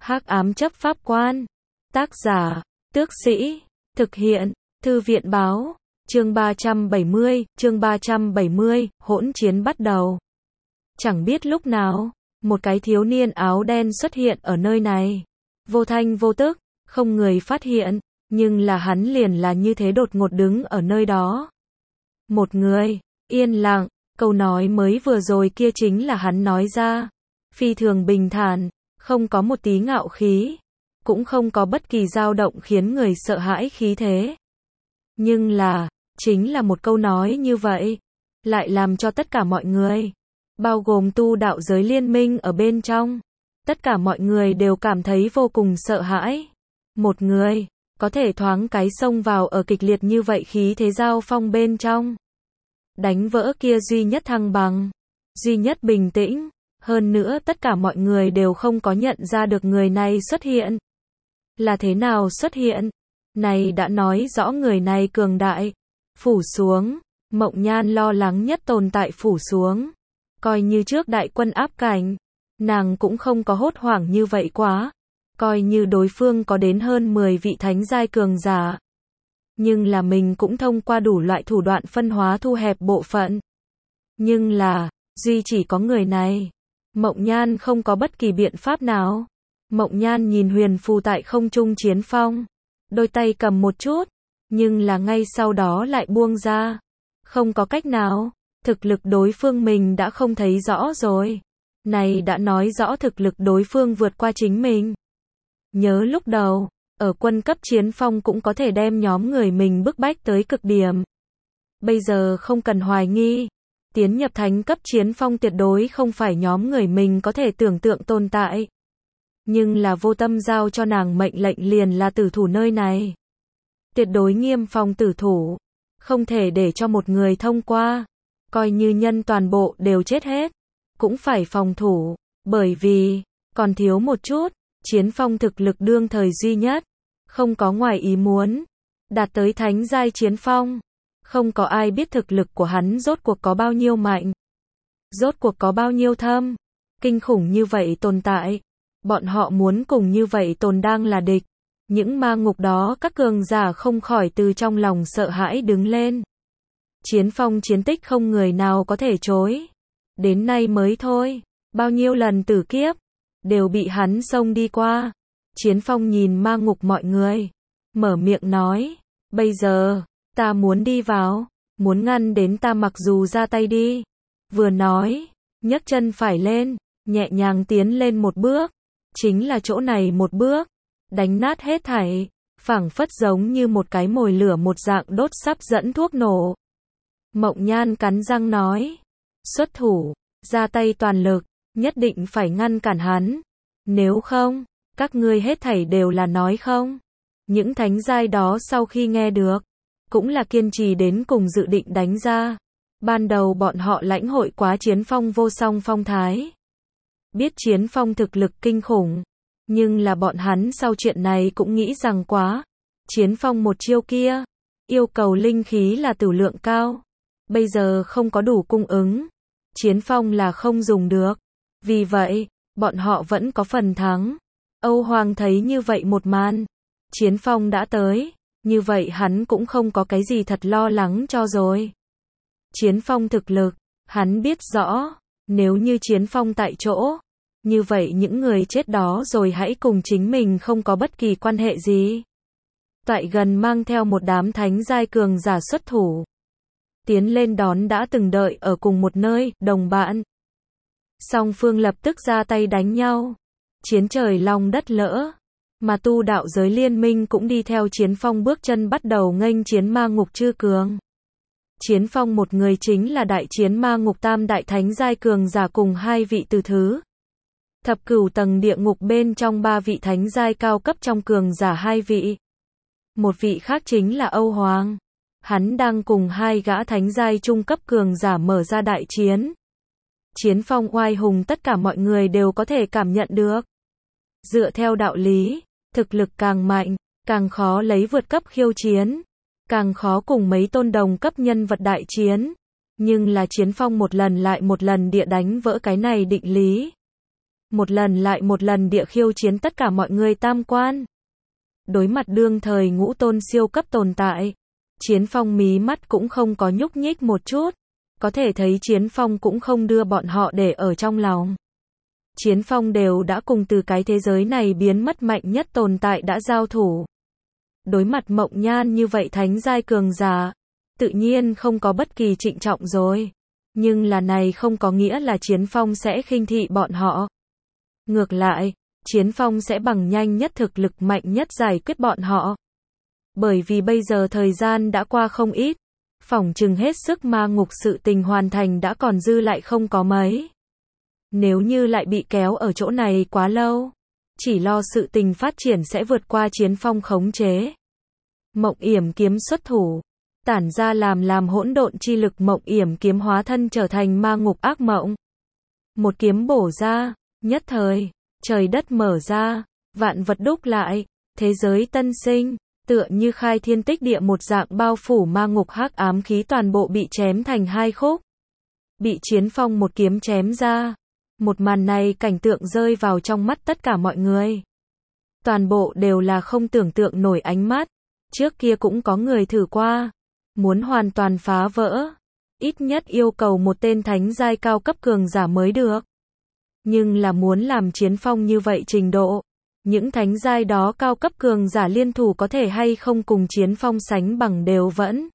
Hắc ám chấp pháp quan. Tác giả, Tước Sĩ. Thực hiện, Thư viện báo. Chương 370, hỗn chiến bắt đầu. Chẳng biết lúc nào, một cái thiếu niên áo đen xuất hiện ở nơi này. Vô thanh vô tức, không người phát hiện, nhưng là hắn liền là như thế đột ngột đứng ở nơi đó. Một người, yên lặng, câu nói mới vừa rồi kia chính là hắn nói ra. Phi thường bình thản, không có một tí ngạo khí, cũng không có bất kỳ dao động khiến người sợ hãi khí thế. Nhưng là, chính là một câu nói như vậy, lại làm cho tất cả mọi người, bao gồm tu đạo giới liên minh ở bên trong, tất cả mọi người đều cảm thấy vô cùng sợ hãi. Một người, có thể thoáng cái xông vào ở kịch liệt như vậy khí thế giao phong bên trong. Đánh vỡ kia duy nhất thăng bằng, duy nhất bình tĩnh, hơn nữa tất cả mọi người đều không có nhận ra được người này xuất hiện. Là thế nào xuất hiện? Này đã nói rõ người này cường đại. Phủ xuống, Mộng Nhan lo lắng nhất tồn tại phủ xuống. Coi như trước đại quân áp cảnh, nàng cũng không có hốt hoảng như vậy quá. Coi như đối phương có đến hơn 10 vị thánh giai cường giả. Nhưng là mình cũng thông qua đủ loại thủ đoạn phân hóa thu hẹp bộ phận. Nhưng là, duy chỉ có người này. Mộng Nhan không có bất kỳ biện pháp nào. Mộng Nhan nhìn huyền phù tại không trung chiến phong. Đôi tay cầm một chút, nhưng là ngay sau đó lại buông ra. Không có cách nào, thực lực đối phương mình đã không thấy rõ rồi. Này đã nói rõ thực lực đối phương vượt qua chính mình. Nhớ lúc đầu, ở quân cấp chiến phong cũng có thể đem nhóm người mình bức bách tới cực điểm. Bây giờ không cần hoài nghi, tiến nhập thánh cấp chiến phong tuyệt đối không phải nhóm người mình có thể tưởng tượng tồn tại. Nhưng là vô tâm giao cho nàng mệnh lệnh liền là tử thủ nơi này. Tuyệt đối nghiêm phòng tử thủ, không thể để cho một người thông qua, coi như nhân toàn bộ đều chết hết, cũng phải phòng thủ, bởi vì, còn thiếu một chút, chiến phong thực lực đương thời duy nhất, không có ngoài ý muốn, đạt tới thánh giai chiến phong, không có ai biết thực lực của hắn rốt cuộc có bao nhiêu mạnh, rốt cuộc có bao nhiêu thâm, kinh khủng như vậy tồn tại, bọn họ muốn cùng như vậy tồn đang là địch. Những ma ngục đó các cường giả không khỏi từ trong lòng sợ hãi đứng lên. Chiến phong chiến tích không người nào có thể chối. Đến nay mới thôi, bao nhiêu lần tử kiếp, đều bị hắn xông đi qua. Chiến phong nhìn ma ngục mọi người, mở miệng nói, bây giờ, ta muốn đi vào, muốn ngăn đến ta mặc dù ra tay đi. Vừa nói, nhấc chân phải lên, nhẹ nhàng tiến lên một bước, chính là chỗ này một bước. Đánh nát hết thảy, phảng phất giống như một cái mồi lửa một dạng đốt sắp dẫn thuốc nổ. Mộng Nhan cắn răng nói, xuất thủ, ra tay toàn lực, nhất định phải ngăn cản hắn. Nếu không, các ngươi hết thảy đều là nói không. Những thánh giai đó sau khi nghe được, cũng là kiên trì đến cùng dự định đánh ra. Ban đầu bọn họ lãnh hội quá chiến phong vô song phong thái. Biết chiến phong thực lực kinh khủng. Nhưng là bọn hắn sau chuyện này cũng nghĩ rằng quá. Chiến phong một chiêu kia, yêu cầu linh khí là tử lượng cao. Bây giờ không có đủ cung ứng. Chiến phong là không dùng được. Vì vậy, bọn họ vẫn có phần thắng. Âu Hoàng thấy như vậy một màn. Chiến phong đã tới. Như vậy hắn cũng không có cái gì thật lo lắng cho rồi. Chiến phong thực lực, hắn biết rõ. Nếu như chiến phong tại chỗ. Như vậy những người chết đó rồi hãy cùng chính mình không có bất kỳ quan hệ gì. Tại gần mang theo một đám thánh giai cường giả xuất thủ. Tiến lên đón đã từng đợi ở cùng một nơi, đồng bạn. Song phương lập tức ra tay đánh nhau. Chiến trời long đất lỡ. Mà tu đạo giới liên minh cũng đi theo chiến phong bước chân bắt đầu nghênh chiến ma ngục chư cường. Chiến phong một người chính là đại chiến ma ngục tam đại thánh giai cường giả cùng hai vị từ thứ. Thập cửu tầng địa ngục bên trong ba vị thánh giai cao cấp trong cường giả hai vị. Một vị khác chính là Âu Hoàng. Hắn đang cùng hai gã thánh giai trung cấp cường giả mở ra đại chiến. Chiến phong oai hùng tất cả mọi người đều có thể cảm nhận được. Dựa theo đạo lý, thực lực càng mạnh, càng khó lấy vượt cấp khiêu chiến. Càng khó cùng mấy tôn đồng cấp nhân vật đại chiến. Nhưng là chiến phong một lần lại một lần địa đánh vỡ cái này định lý. một lần lại một lần địa khiêu chiến tất cả mọi người tam quan. Đối mặt đương thời ngũ tôn siêu cấp tồn tại, Chiến Phong mí mắt cũng không có nhúc nhích một chút, có thể thấy Chiến Phong cũng không đưa bọn họ để ở trong lòng. Chiến Phong đều đã cùng từ cái thế giới này biến mất mạnh nhất tồn tại đã giao thủ. Đối mặt Mộng Nhan như vậy thánh giai cường giả, tự nhiên không có bất kỳ trịnh trọng rồi. Nhưng là này không có nghĩa là Chiến Phong sẽ khinh thị bọn họ. Ngược lại, Chiến Phong sẽ bằng nhanh nhất thực lực mạnh nhất giải quyết bọn họ. Bởi vì bây giờ thời gian đã qua không ít, phỏng chừng hết sức ma ngục sự tình hoàn thành đã còn dư lại không có mấy. Nếu như lại bị kéo ở chỗ này quá lâu, chỉ lo sự tình phát triển sẽ vượt qua Chiến Phong khống chế. Mộng Yểm kiếm xuất thủ, tản ra làm hỗn độn chi lực, Mộng Yểm kiếm hóa thân trở thành ma ngục ác mộng. Một kiếm bổ ra, nhất thời, trời đất mở ra, vạn vật đúc lại, thế giới tân sinh, tựa như khai thiên tích địa một dạng bao phủ ma ngục hắc ám khí toàn bộ bị chém thành hai khúc. Bị Chiến Phong một kiếm chém ra. Một màn này cảnh tượng rơi vào trong mắt tất cả mọi người. Toàn bộ đều là không tưởng tượng nổi ánh mắt. Trước kia cũng có người thử qua. Muốn hoàn toàn phá vỡ. Ít nhất yêu cầu một tên thánh giai cao cấp cường giả mới được. Nhưng là muốn làm Chiến Phong như vậy trình độ. Những thánh giai đó cao cấp cường giả liên thủ có thể hay không cùng Chiến Phong sánh bằng đều vẫn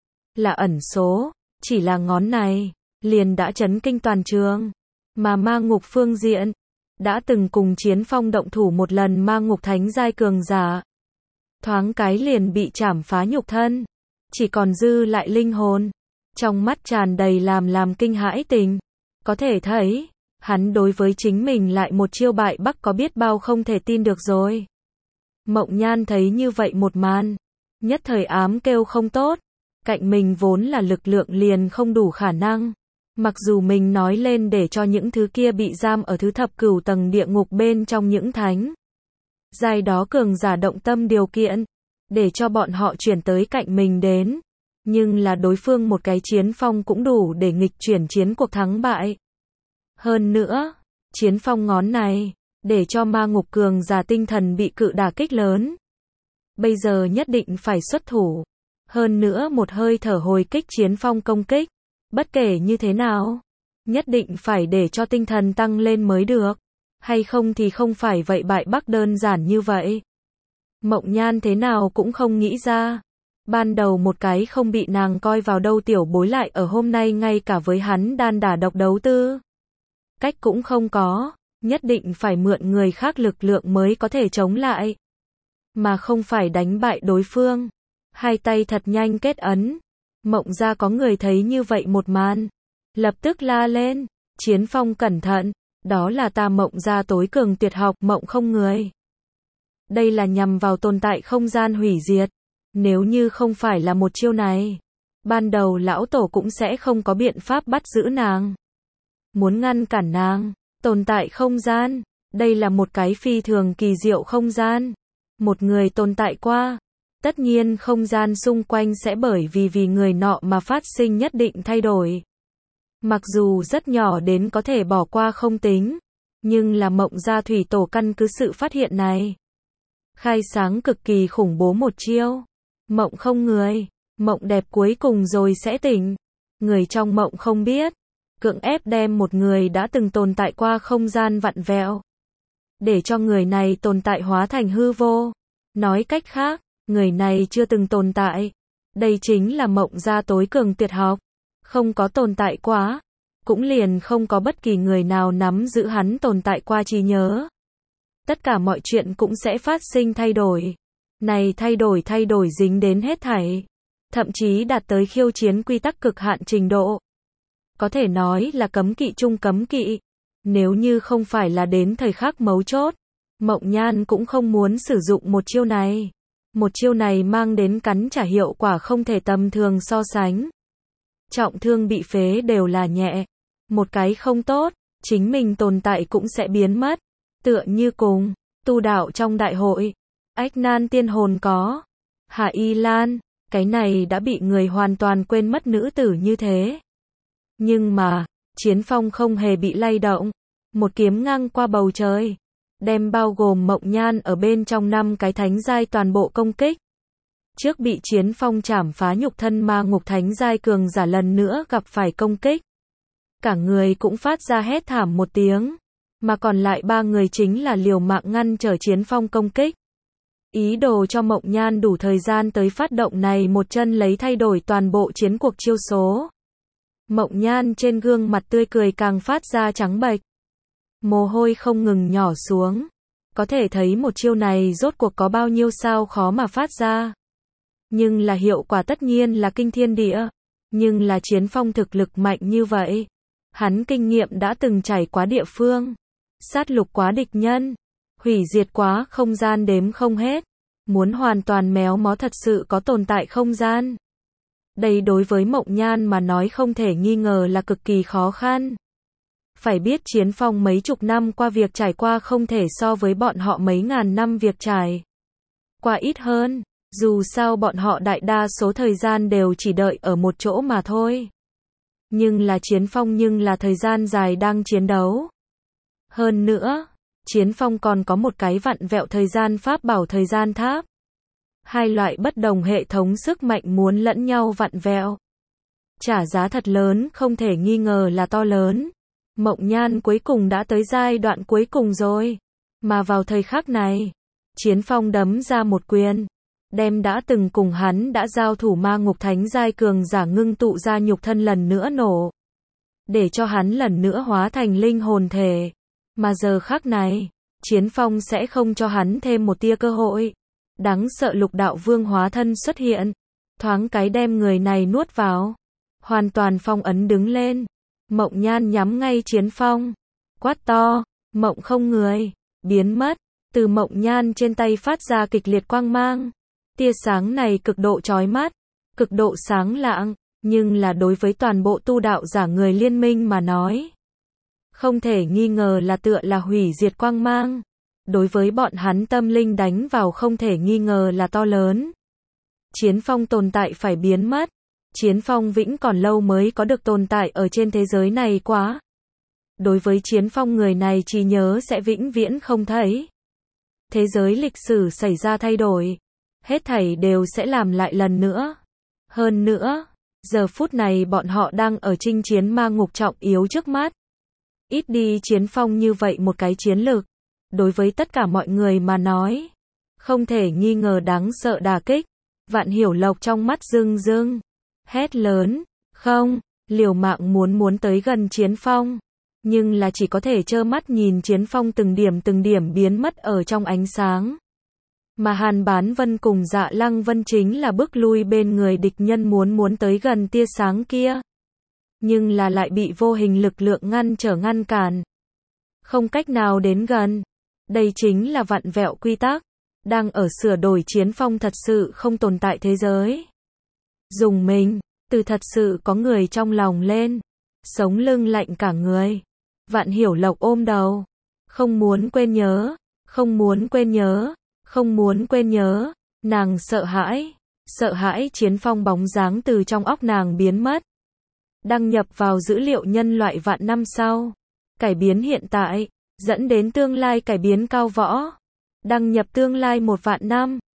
là ẩn số. Chỉ là ngón này, liền đã chấn kinh toàn trường. Mà ma ngục phương diện, đã từng cùng Chiến Phong động thủ một lần ma ngục thánh giai cường giả. Thoáng cái liền bị chảm phá nhục thân, chỉ còn dư lại linh hồn. Trong mắt tràn đầy làm kinh hãi tình. Có thể thấy, hắn đối với chính mình lại một chiêu bại bắc có biết bao không thể tin được rồi. Mộng Nhan thấy như vậy một màn, nhất thời ám kêu không tốt. Cạnh mình vốn là lực lượng liền không đủ khả năng. Mặc dù mình nói lên để cho những thứ kia bị giam ở thứ thập cửu tầng địa ngục bên trong những thánh giai đó cường giả động tâm điều kiện, để cho bọn họ chuyển tới cạnh mình đến. Nhưng là đối phương một cái Chiến Phong cũng đủ để nghịch chuyển chiến cuộc thắng bại. Hơn nữa, Chiến Phong ngón này, để cho ma ngục cường giả tinh thần bị cự đả kích lớn. Bây giờ nhất định phải xuất thủ. Hơn nữa một hơi thở hồi kích Chiến Phong công kích. Bất kể như thế nào, nhất định phải để cho tinh thần tăng lên mới được. Hay không thì không phải vậy bại bắc đơn giản như vậy. Mộng Nhan thế nào cũng không nghĩ ra. Ban đầu một cái không bị nàng coi vào đâu tiểu bối lại ở hôm nay ngay cả với hắn đan đả độc đấu tư. Cách cũng không có, nhất định phải mượn người khác lực lượng mới có thể chống lại. Mà không phải đánh bại đối phương. Hai tay thật nhanh kết ấn. Mộng ra có người thấy như vậy một màn. Lập tức la lên. Chiến Phong cẩn thận. Đó là ta Mộng ra tối cường tuyệt học Mộng không người. Đây là nhằm vào tồn tại không gian hủy diệt. Nếu như không phải là một chiêu này, ban đầu lão tổ cũng sẽ không có biện pháp bắt giữ nàng. Muốn ngăn cản nàng, tồn tại không gian. Đây là một cái phi thường kỳ diệu không gian. Một người tồn tại qua. Tất nhiên không gian xung quanh sẽ bởi vì người nọ mà phát sinh nhất định thay đổi. Mặc dù rất nhỏ đến có thể bỏ qua không tính, nhưng là Mộng gia thủy tổ căn cứ sự phát hiện này. Khai sáng cực kỳ khủng bố một chiêu. Mộng không người, mộng đẹp cuối cùng rồi sẽ tỉnh. Người trong mộng không biết, cưỡng ép đem một người đã từng tồn tại qua không gian vặn vẹo. Để cho người này tồn tại hóa thành hư vô. Nói cách khác, người này chưa từng tồn tại. Đây chính là Mộng gia tối cường tuyệt học. Không có tồn tại quá, cũng liền không có bất kỳ người nào nắm giữ hắn tồn tại qua trí nhớ. Tất cả mọi chuyện cũng sẽ phát sinh thay đổi. Này thay đổi dính đến hết thảy. Thậm chí đạt tới khiêu chiến quy tắc cực hạn trình độ. Có thể nói là cấm kỵ chung cấm kỵ. Nếu như không phải là đến thời khắc mấu chốt, Mộng Nhan cũng không muốn sử dụng một chiêu này. Một chiêu này mang đến cắn trả hiệu quả không thể tầm thường so sánh. Trọng thương bị phế đều là nhẹ. Một cái không tốt, chính mình tồn tại cũng sẽ biến mất. Tựa như cùng, tu đạo trong đại hội. Ách nan tiên hồn có. Hạ Y Lan, cái này đã bị người hoàn toàn quên mất nữ tử như thế. Nhưng mà, Chiến Phong không hề bị lay động. một kiếm ngang qua bầu trời, đem bao gồm Mộng Nhan ở bên trong 5 cái thánh giai toàn bộ công kích. Trước bị Chiến Phong chảm phá nhục thân ma ngục thánh giai cường giả lần nữa gặp phải công kích. Cả người cũng phát ra hét thảm một tiếng, mà còn lại 3 người chính là liều mạng ngăn trở Chiến Phong công kích. Ý đồ cho Mộng Nhan đủ thời gian tới phát động này một chân lấy thay đổi toàn bộ chiến cuộc chiêu số. Mộng Nhan trên gương mặt tươi cười càng phát ra trắng bệch. Mồ hôi không ngừng nhỏ xuống. Có thể thấy một chiêu này rốt cuộc có bao nhiêu sao khó mà phát ra. Nhưng là hiệu quả tất nhiên là kinh thiên địa. Nhưng là Chiến Phong thực lực mạnh như vậy. Hắn kinh nghiệm đã từng trải qua địa phương. Sát lục quá địch nhân. Hủy diệt quá không gian đếm không hết. Muốn hoàn toàn méo mó thật sự có tồn tại không gian. Đây đối với Mộng Nhan mà nói không thể nghi ngờ là cực kỳ khó khăn. Phải biết Chiến Phong mấy chục năm qua việc trải qua không thể so với bọn họ mấy ngàn năm việc trải qua ít hơn. Dù sao bọn họ đại đa số thời gian đều chỉ đợi ở một chỗ mà thôi. Nhưng là Chiến Phong nhưng là thời gian dài đang chiến đấu. Hơn nữa, Chiến Phong còn có một cái vặn vẹo thời gian pháp bảo thời gian tháp. Hai loại bất đồng hệ thống sức mạnh muốn lẫn nhau vặn vẹo. Trả giá thật lớn không thể nghi ngờ là to lớn. Mộng Nhan cuối cùng đã tới giai đoạn cuối cùng rồi. Mà vào thời khắc này, Chiến Phong đấm ra một quyền. Đem đã từng cùng hắn đã giao thủ ma ngục thánh giai cường giả ngưng tụ ra nhục thân lần nữa nổ. Để cho hắn lần nữa hóa thành linh hồn thể. Mà giờ khắc này, Chiến Phong sẽ không cho hắn thêm một tia cơ hội. Đáng sợ lục đạo vương hóa thân xuất hiện. Thoáng cái đem người này nuốt vào. Hoàn toàn phong ấn đứng lên. Mộng Nhan nhắm ngay Chiến Phong. Quát to, Mộng không người, biến mất. Từ Mộng Nhan trên tay phát ra kịch liệt quang mang. Tia sáng này cực độ chói mắt, cực độ sáng lạng, nhưng là đối với toàn bộ tu đạo giả người liên minh mà nói. Không thể nghi ngờ là tựa là hủy diệt quang mang. Đối với bọn hắn tâm linh đánh vào không thể nghi ngờ là to lớn. Chiến Phong tồn tại phải biến mất. Chiến Phong vĩnh còn lâu mới có được tồn tại ở trên thế giới này quá. Đối với Chiến Phong người này chỉ nhớ sẽ vĩnh viễn không thấy. Thế giới lịch sử xảy ra thay đổi. Hết thảy đều sẽ làm lại lần nữa. Hơn nữa, giờ phút này bọn họ đang ở chinh chiến ma ngục trọng yếu trước mắt. Ít đi Chiến Phong như vậy một cái chiến lược. Đối với tất cả mọi người mà nói. Không thể nghi ngờ đáng sợ đả kích. Vạn Hiểu Lộc trong mắt rưng rưng. Hét lớn, không, liều mạng muốn tới gần Chiến Phong. Nhưng là chỉ có thể trơ mắt nhìn Chiến Phong từng điểm biến mất ở trong ánh sáng. Mà Hàn Bán Vân cùng Dạ Lăng Vân chính là bước lui bên người địch nhân muốn tới gần tia sáng kia. Nhưng là lại bị vô hình lực lượng ngăn cản. Không cách nào đến gần. Đây chính là vặn vẹo quy tắc. Đang ở sửa đổi Chiến Phong thật sự không tồn tại thế giới. Dùng mình, từ thật sự có người trong lòng lên. Sống lưng lạnh cả người. Vạn Hiểu Lộc ôm đầu. Không muốn quên nhớ. Không muốn quên nhớ. Không muốn quên nhớ. Nàng sợ hãi Chiến Phong bóng dáng từ trong óc nàng biến mất. Đăng nhập vào dữ liệu nhân loại vạn năm sau. Cải biến hiện tại, dẫn đến tương lai cải biến cao võ. Đăng nhập tương lai 1 vạn năm.